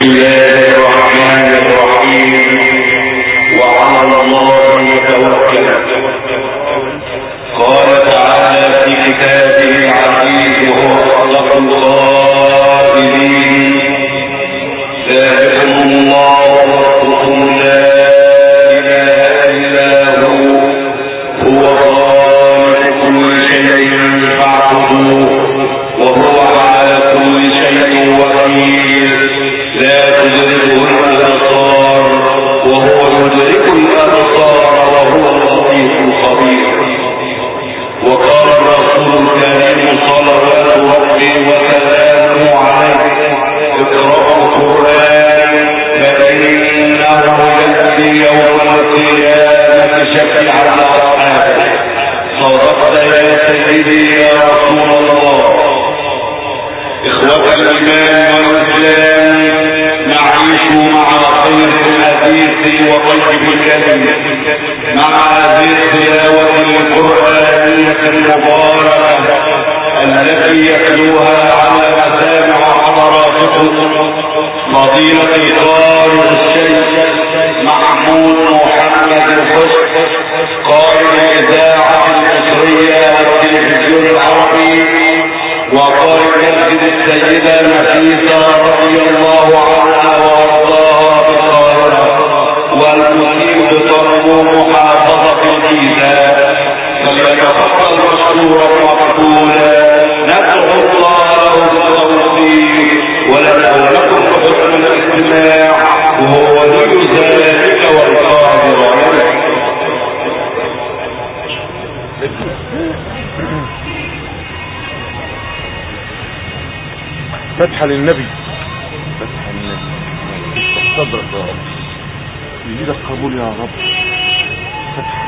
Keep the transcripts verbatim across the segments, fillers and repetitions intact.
فتحة للنبي، فتحة للنبي، صدرك يا رب، يجيلك قبول يا رب، فتحة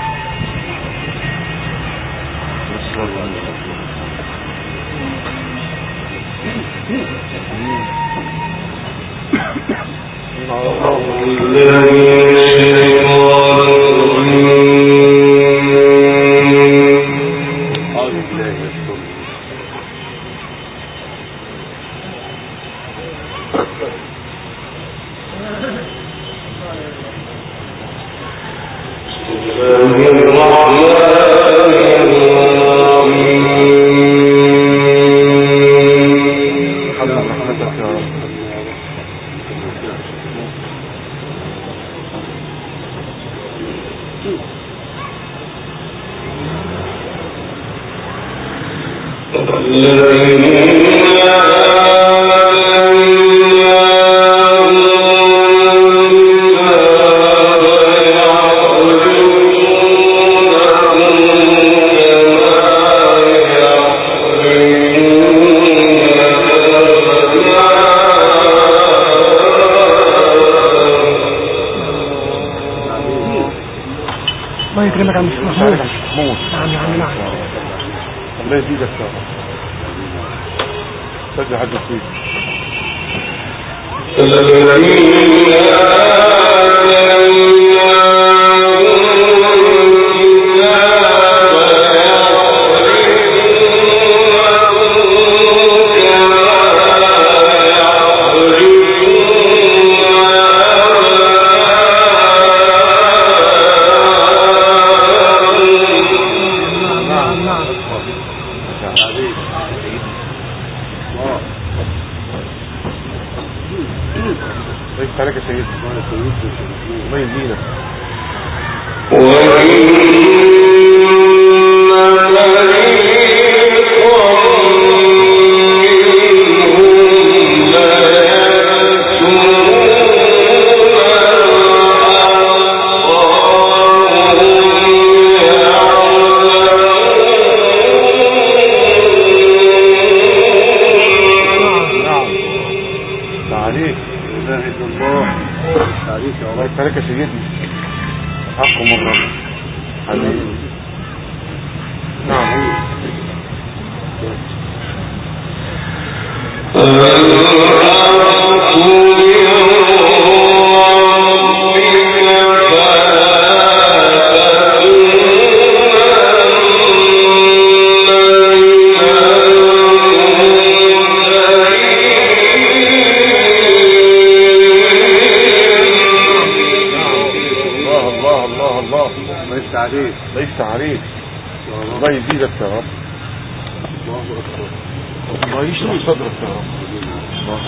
عليك ليس عليك الله يزيدك يا رب الله أكبر الله يشرح صدرك يا رب الله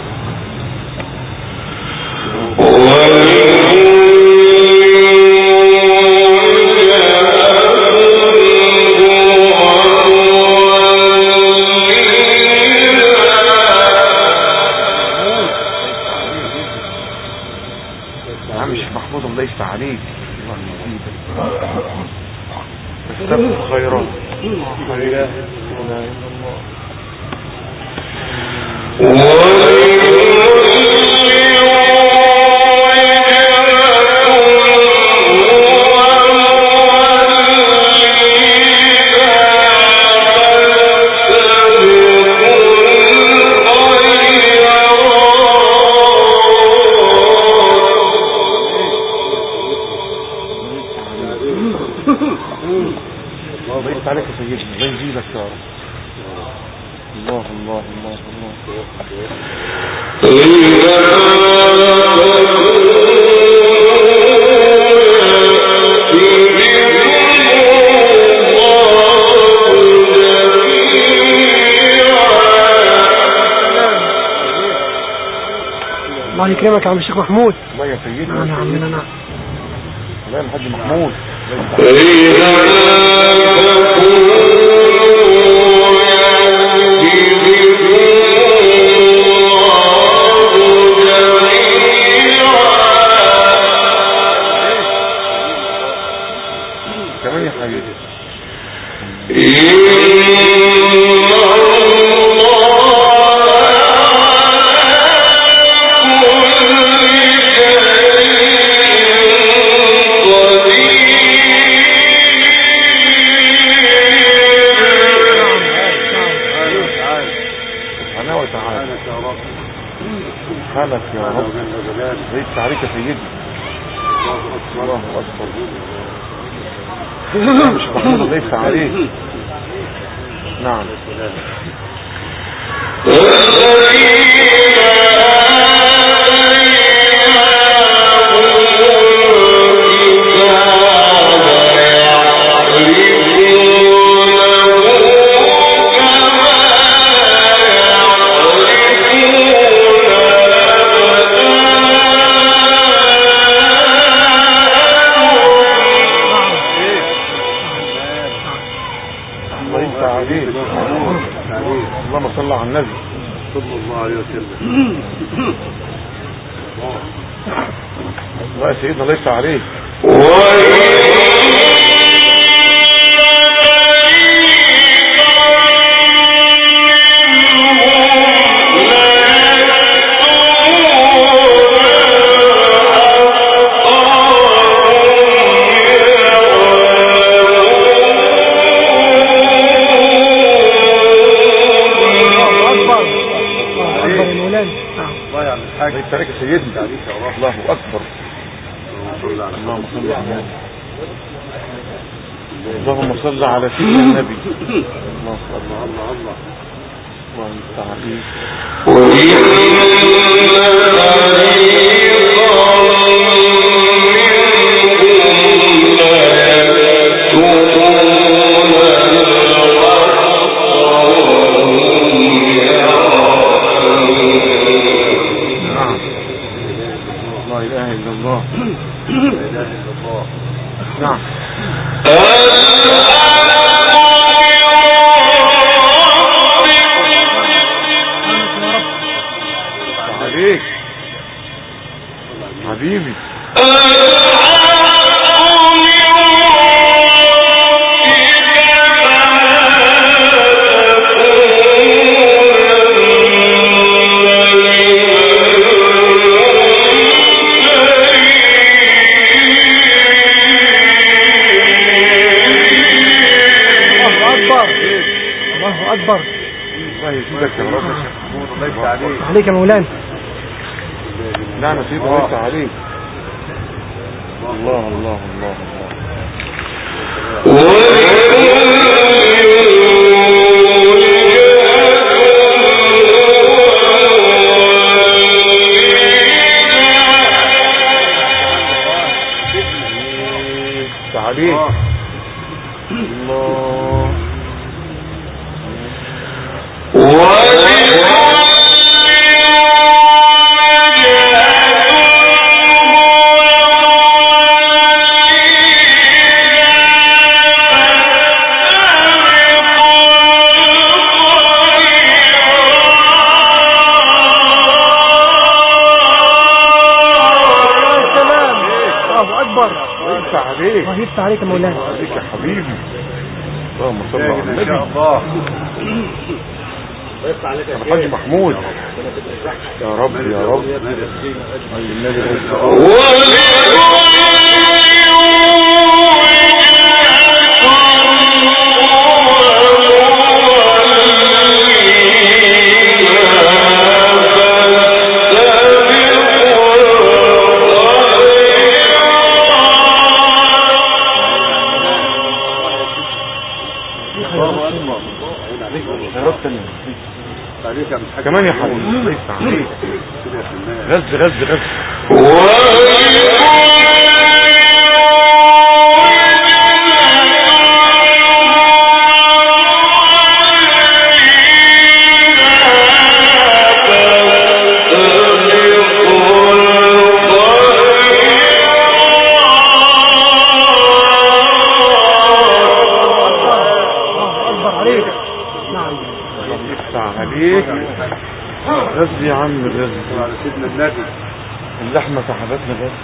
محمود الله يفتح عليك الله يزيدك استبقوا خيرات لا اله الا الله الله عليك يا سيدنا الله يزيدك يا رب الله الله الله الله يكرمك يا عم الشيخ محمود. الله يا سيدنا نعم نعم نعم الله يا الحاج محمود كمان يا حبيبي سبحانك يا رب ليس عليك يا سيدي الله أكبر مش محمود ليس عليك نعم اللهم صل على النبي صلى الله عليه وسلم الله يا سيدنا ليس عليك ليس عليك يا سيدنا الله أكبر اللهم صل على النبي اللهم صل على سيدنا النبي الله الله الله الله وانت عليك نعم عليك حبيبي أكبر الله يزيدك يا رب الله يفتح عليك عليك يا مولانا نعم يا سيدي الله يفتح عليك الله الله الله الله عليك. الله. عليك الله يفتح عليك يا مولانا. عليك يا حبيبي. اللهم صل على النبي. ان شاء الله. الحاج محمود يا رب يا رب. النبي كمان يا حبيبي. ليس عليك. غز غز غز. غز يا عم غز على سيدنا النبي. اللحمة سحبتنا بس.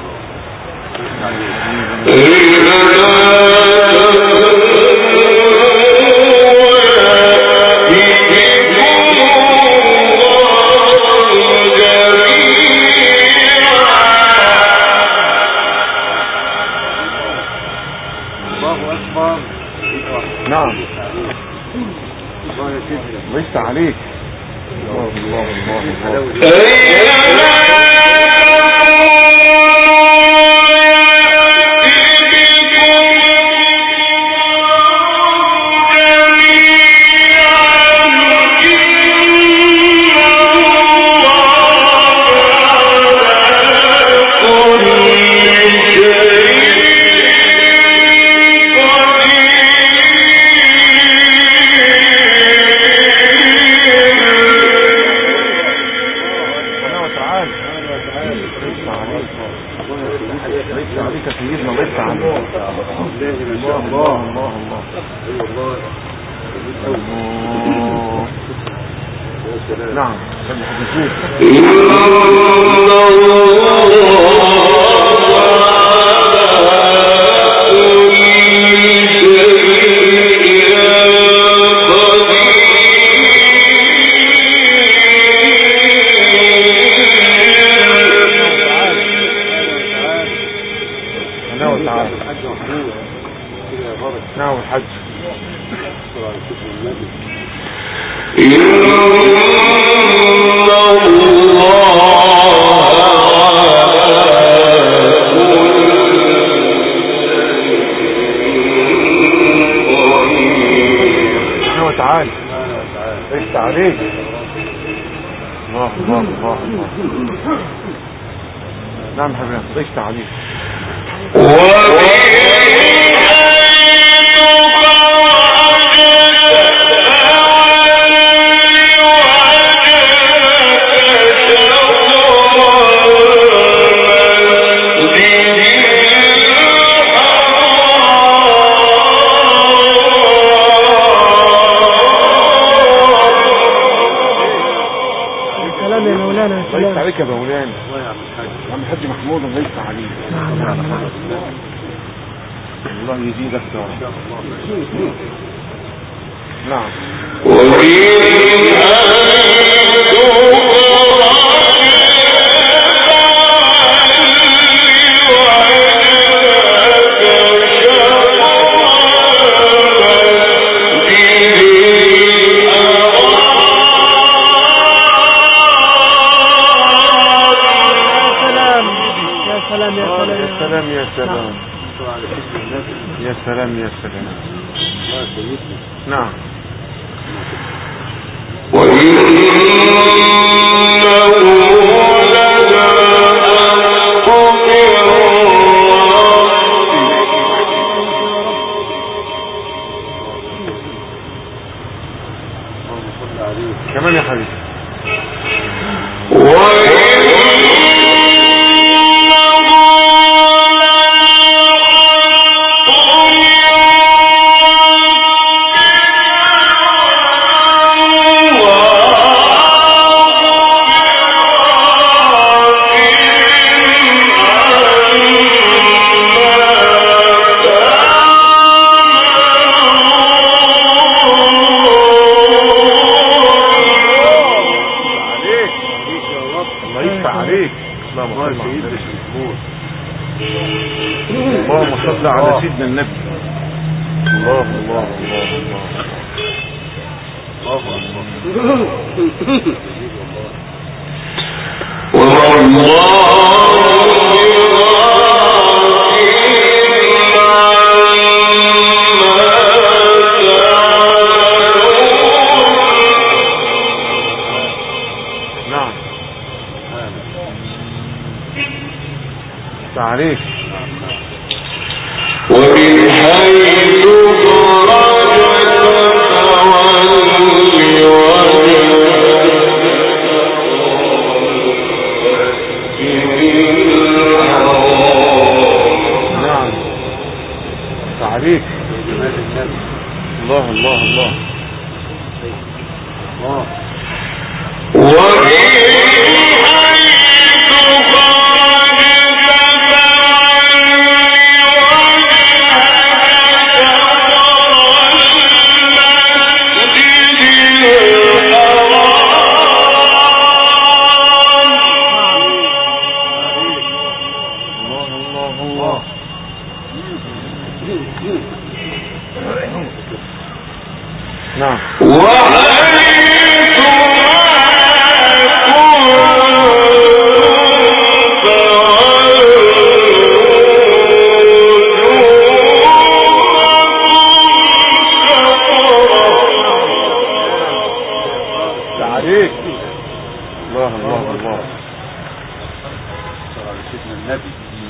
الله أكبر. نعم. الله يا سيدنا. ليس عليك. الله الله الله الله. نعم. نعم الحج. تعال ليس عليك. الله الله الله الله. نعم حبيبي ليس عليك. ليس عليك يا مولانا. عم الحاج محمود ليس عليك. الله يزيدك يا رب. نعم. سلام يا سلام يا سلام يا سلام. نعم. اللهم صل على اللهم صل على سيدنا النبي. الله الله الله الله نعم تعريف ومن حيث خرجت فولي وجهك نعم تعريف الله الله الله الله ومن نعم تعريف الله الله الله صلى على سيدنا النبي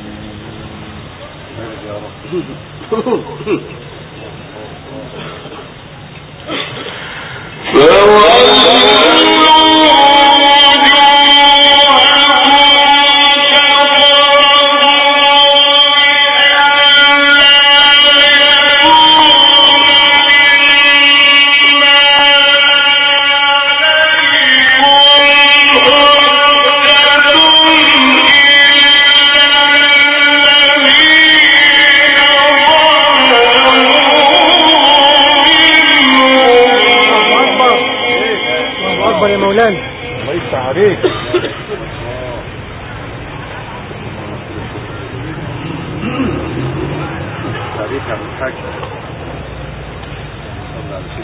يا رب أكبر يا مولانا. الله يفتح عليك. عليك يا ابو الحاج. صلى على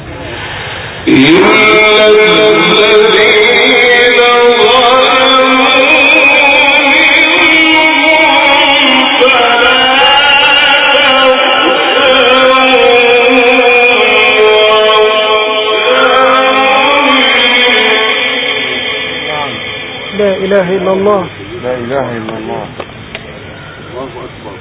لا إله إلا الله. لا إله إلا الله. الله أكبر.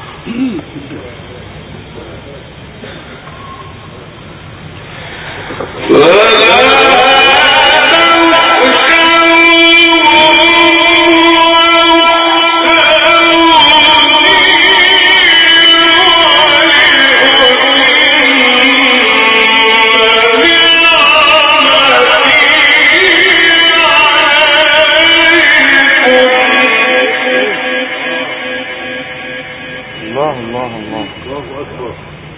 الله الله الله. الله أكبر.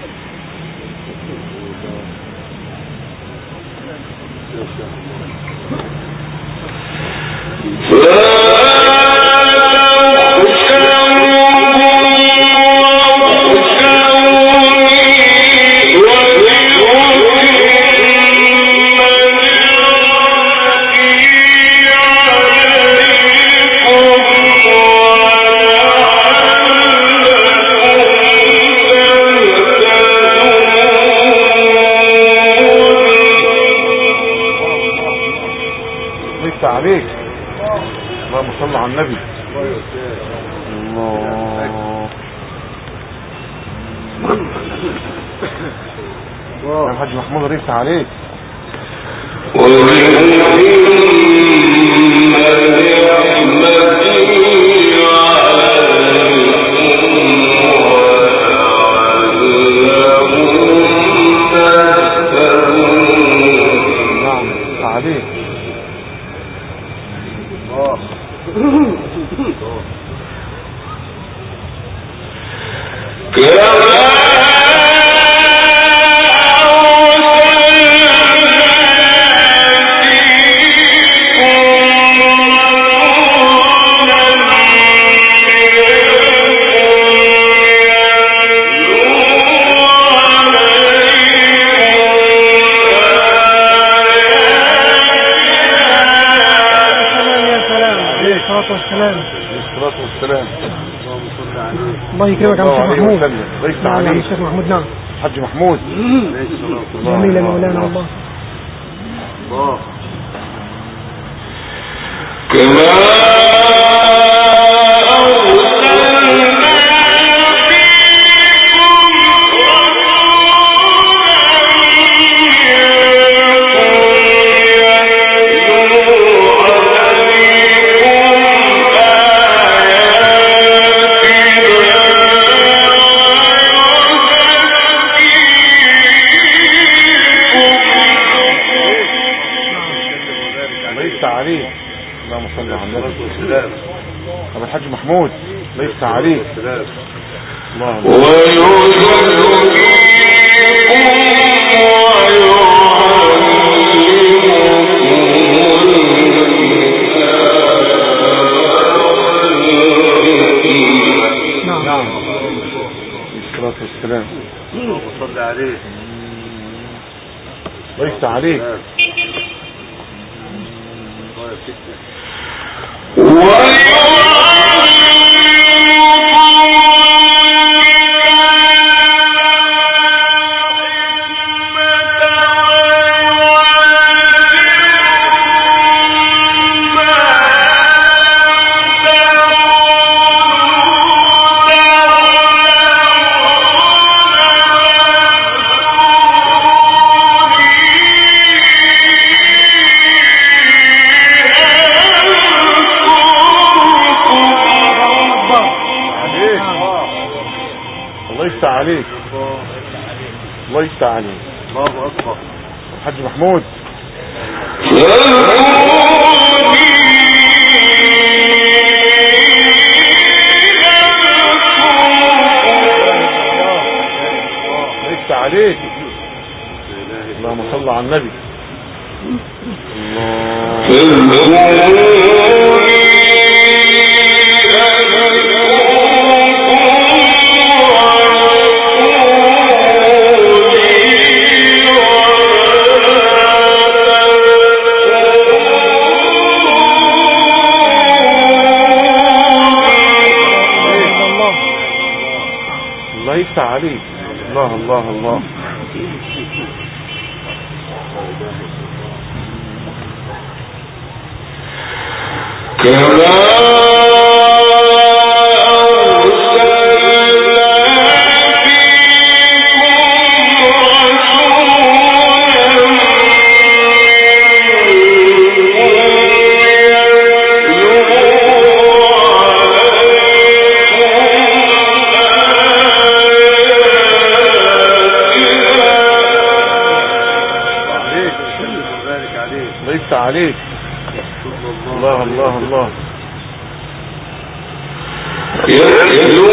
عليك. اللهم صل على النبي. الله. يا حاج محمود ريس عليك. نعم عليك. كما الصلاة والسلام. اللهم صل عليه. الله يكرمك يا شيخ محمود. ليس نعم عليه. يا شيخ محمود. نعم حج محمود. جميل يا مولانا. الله الله كما أبو الحاج محمود ليس عليه. الله نعم الصلاة والسلام. اللهم صل عليه. ليس عليه. ليس عليك. ليس عليك. الله أكبر. الحاج محمود. ليس عليك. اللهم صل على النبي. ليس عليك. الله الله الله. ليس عليك. الله الله الله. يتلو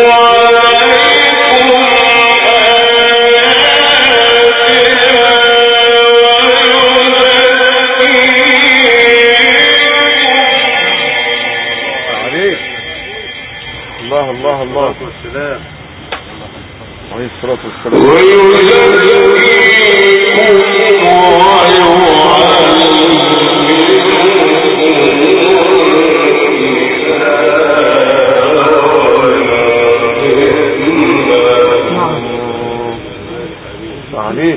عليك. الله الله الله. والسلام. عليه الصلاة والسلام. عليك.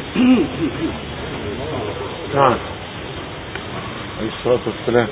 نعم عليه الصلاة والسلام.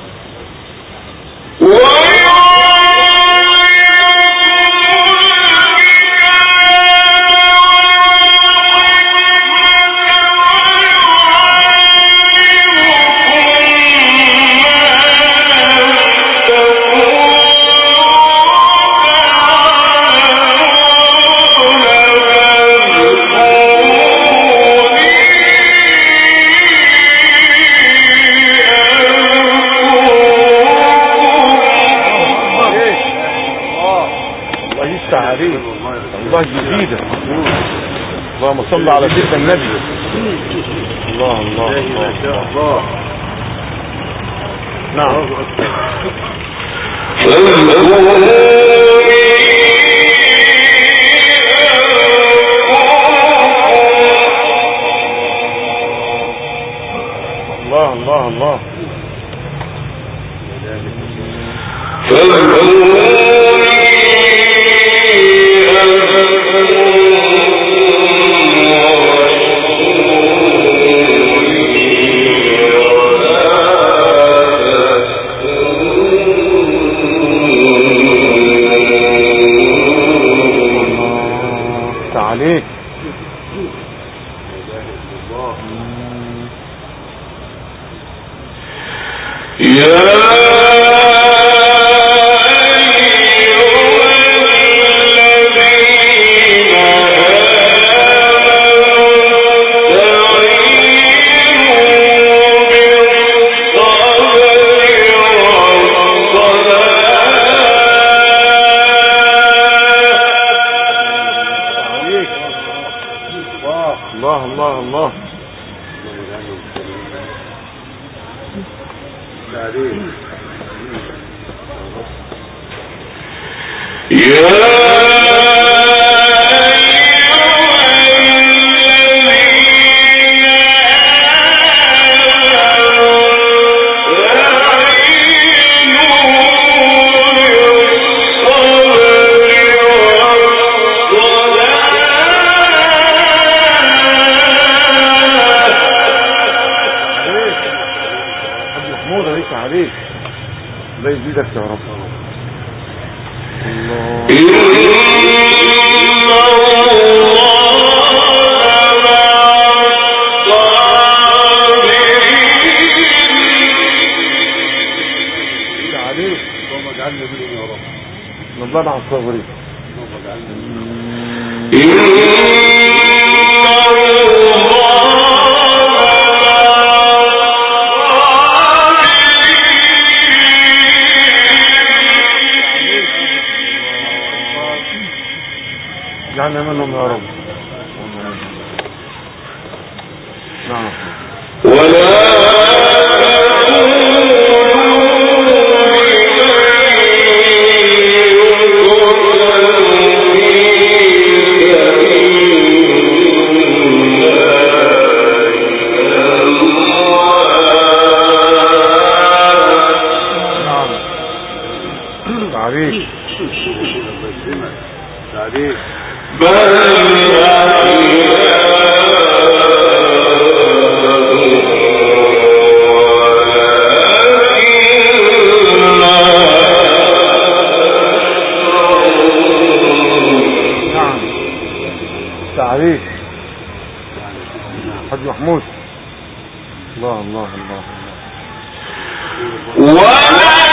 الله جديدة. اللهم صل على سيدنا النبي. الله الله الله, الله. نعم الله الله الله. عليك الله الله الله عليك الله يزيدك يا رب. الله عليك اللهم اجعلنا منهم يا رب. الله مع الصابرين. اللهم اجعلنا اجعلنا منهم يا رب. نعم. ولا عليك عليك بل نعم تعريف حاج محمود. الله الله الله الله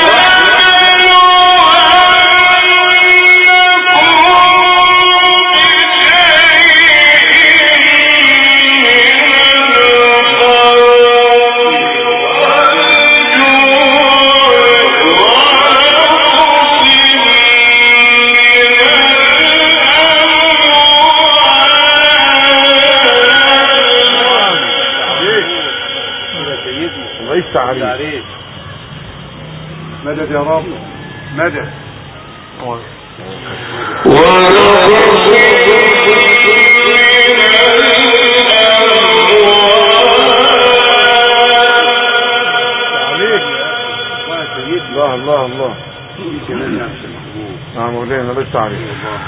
عليك مدد يا رب مدد. الله الله الله نعم مولانا لسه عليك.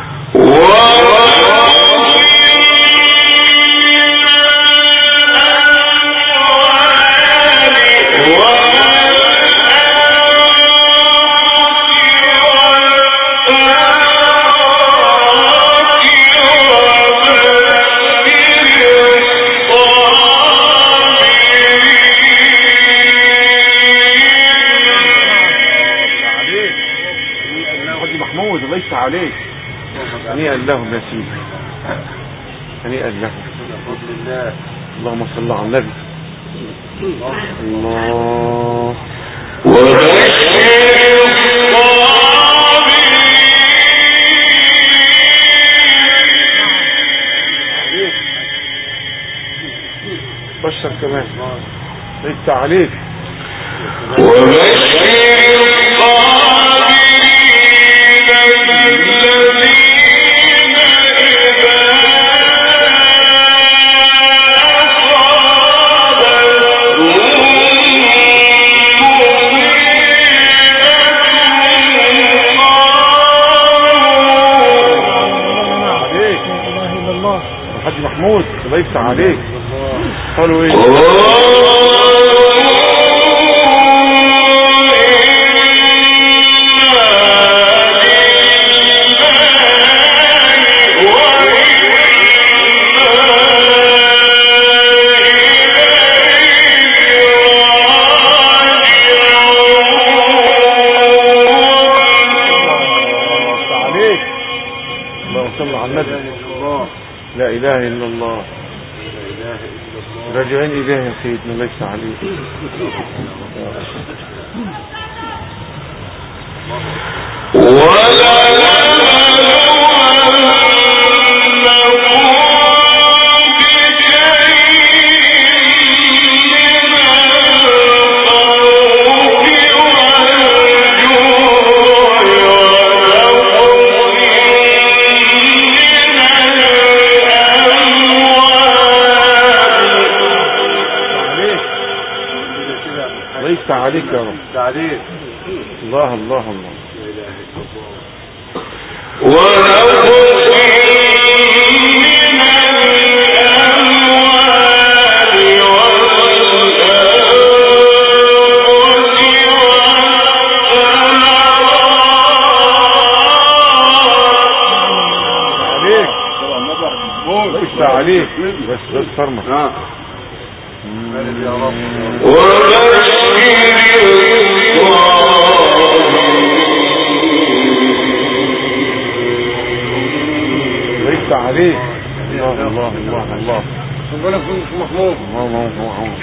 ليس عليك هنيئا لهم يا سيدي هنيئا لهم بفضل الله. اللهم صل على النبي. الله بشر كمان ليس عليك. محمود الله يفتح عليك. قالوا ايه؟ لا إله إلا الله راجعين إليه يا سيدنا الله يفتح عليك. عليك يا رب تعليق. الله الله الله. عليك عليك بس بس فرمك. اه يا رب. ليس عليك. الله الله الله الله. ربنا يكون في محمود. الله الله الله.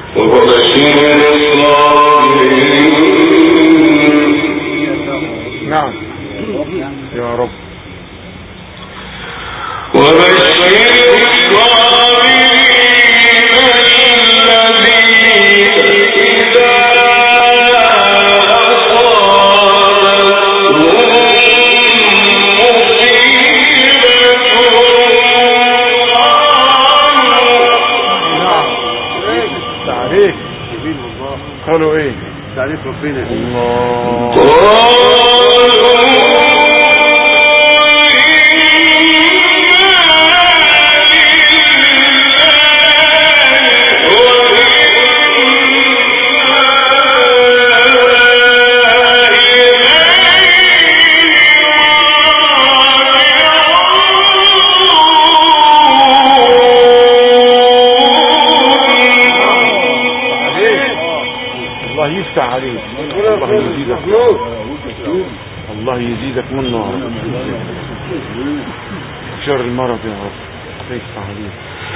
نعم يا رب. قالوا ايه؟ تعريف ربنا. الله يفتح عليك. الله يزيدك الله يزيدك منه شر المرض يا رب. يفتح عليك.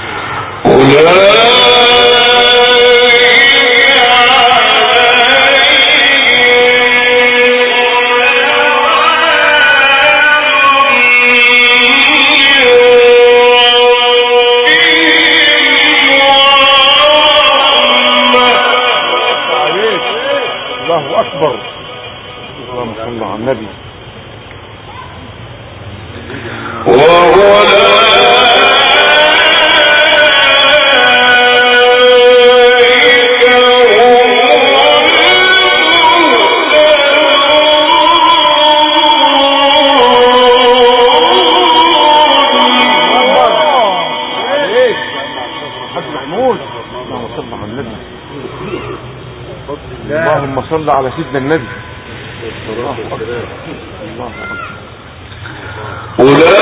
الله أكبر. اللهم صل على النبي. وهو اللهم صل على سيدنا النبي. الله أكبر الله أكبر.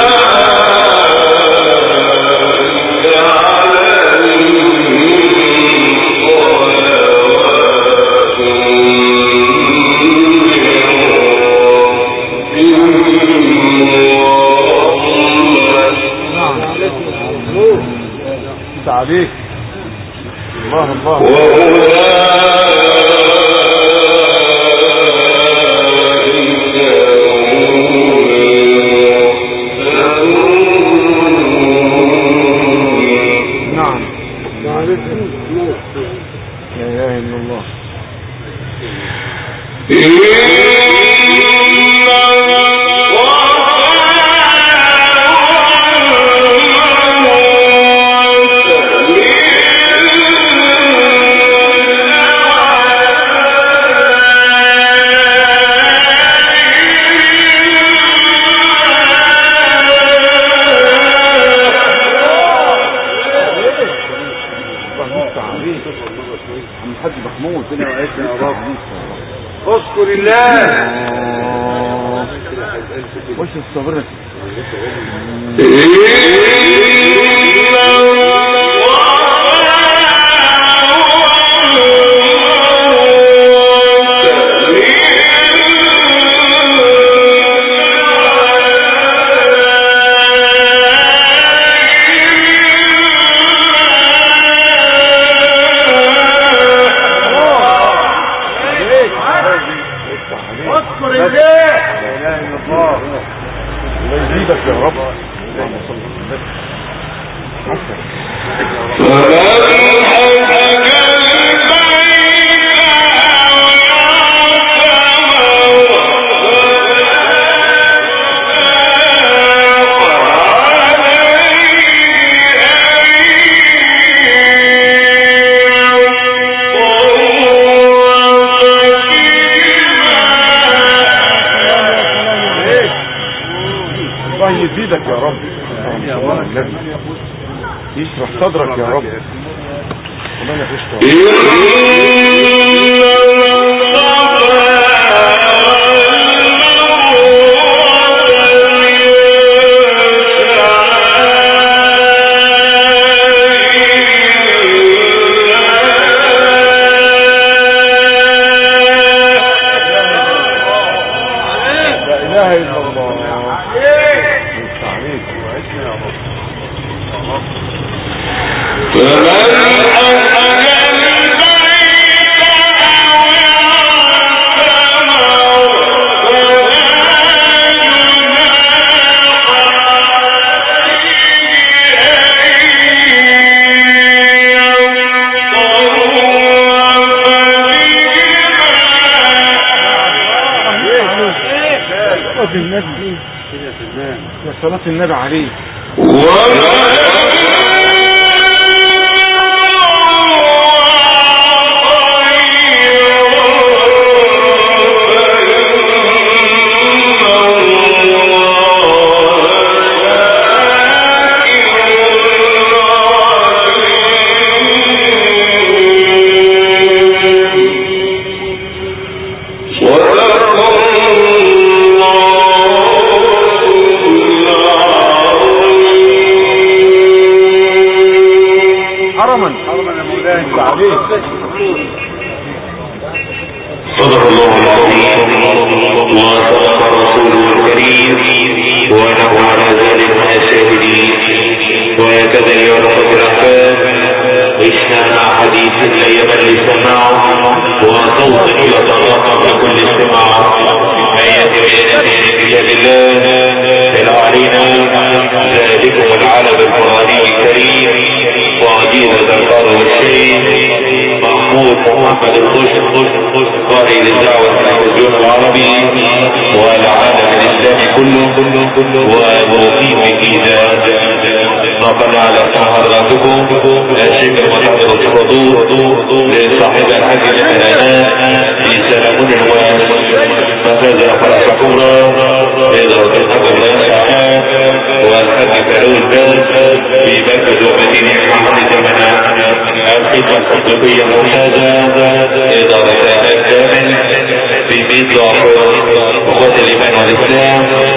عليك. الله الله. بالله. وش الصبر يزيدك يا رب، يشرح صدرك يا رب. ربنا صلاة النبي عليه صدق الله العظيم وصدق رسوله الكريم ونحن على ذلك من الشاهدين. وهكذا ايها الاخوه الاحباب عشنا مع حديث لا يمل سماعه وصوت يتراقى بكل استماع ايات بينات كتاب الله تلا علينا ذلكم العلم القراني الكريم وعديدة القرى والشيخ محمود محمد الخشب قائد الدعوة التلفزيون العربي والعالم الإسلامي كله ومقيم كيدا نقل على حضراتكم الشيخ المتحضر الحضور لصاحب الحج الإعلانات في سلامون الوان مفاز أخلاق كبرى إدارة الحج الرئيسة والحج فاروق الباز في مركز ومدينة محمد زمنا الخدمة التطبيقية الممتازة إدارة الكامل في بيت ضعف أخوة الإيمان والإسلام